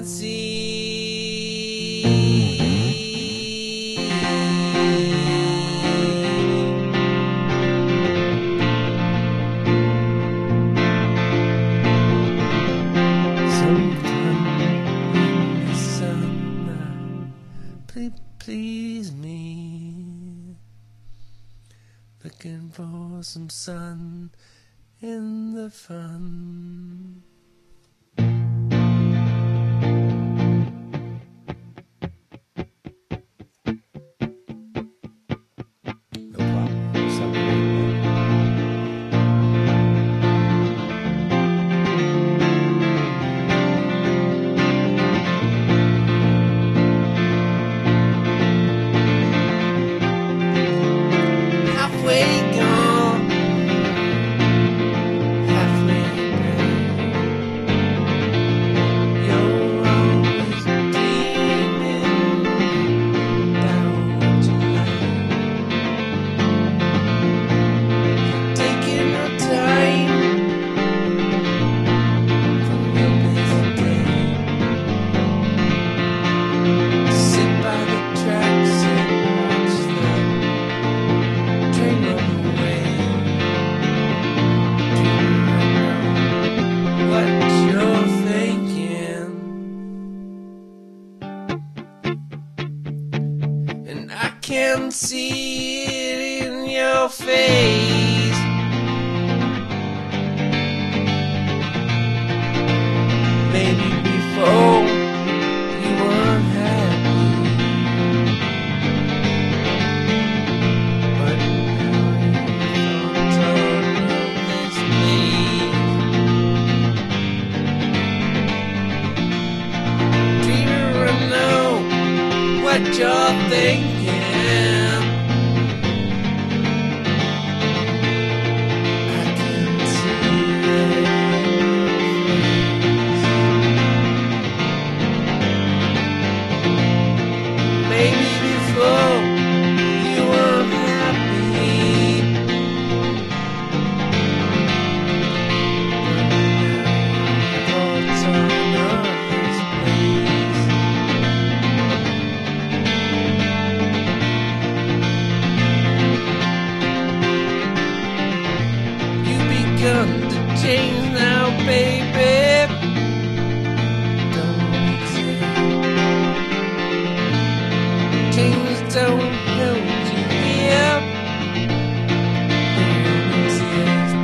can't see. Some fun in the sun now, please me. Looking for some sun in the fun. No problem. Halfway gone, halfway there. You're always dreaming about what you like. Taking your time from your busy day. Sit by the tracks and watch the train roll away. Do I know what you're thinking? And I can see it in your face. Maybe before you weren't happy, but now your thoughts are on this place. Dreamer, I know what you're thinking. I can see it in your face. Maybe before you were happy, thoughts on others, please. You've begun to change now, baby. Don't exist. Change don't hold you here. They don't exist.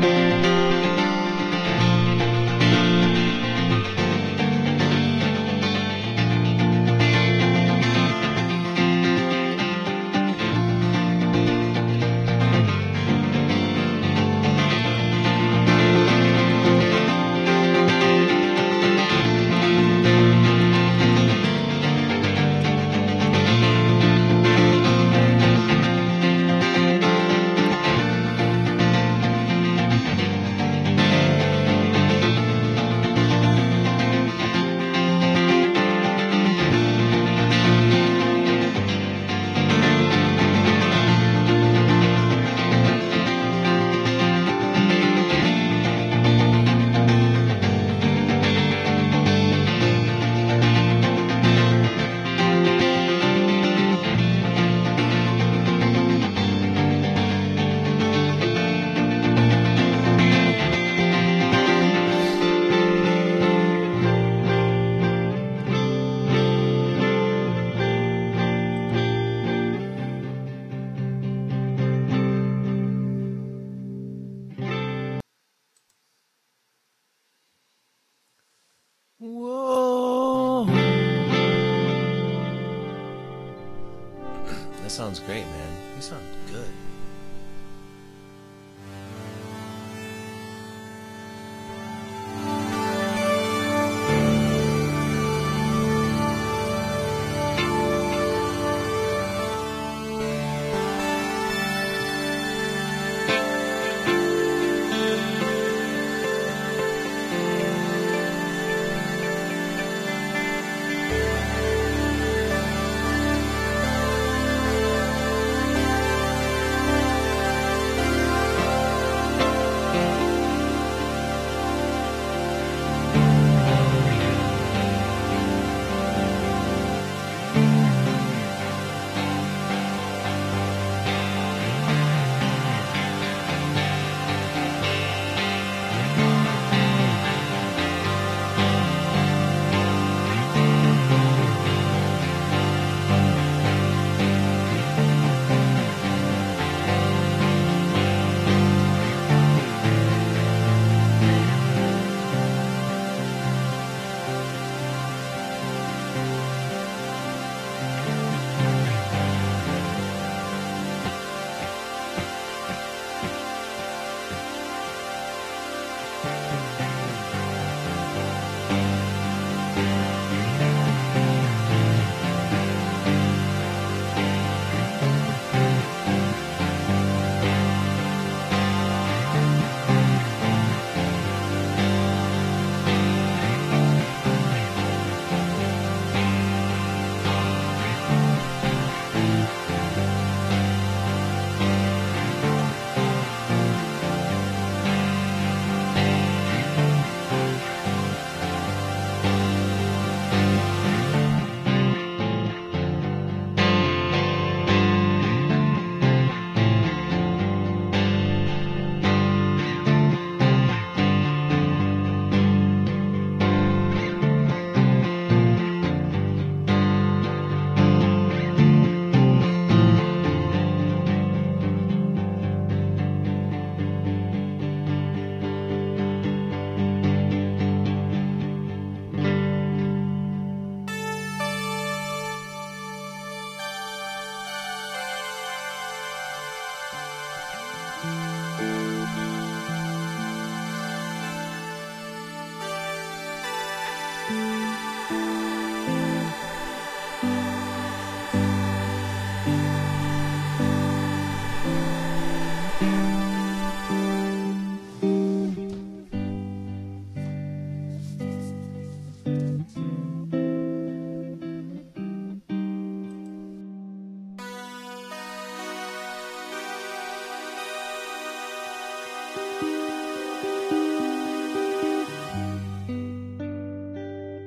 Whoa. That sounds great, man. You sound good.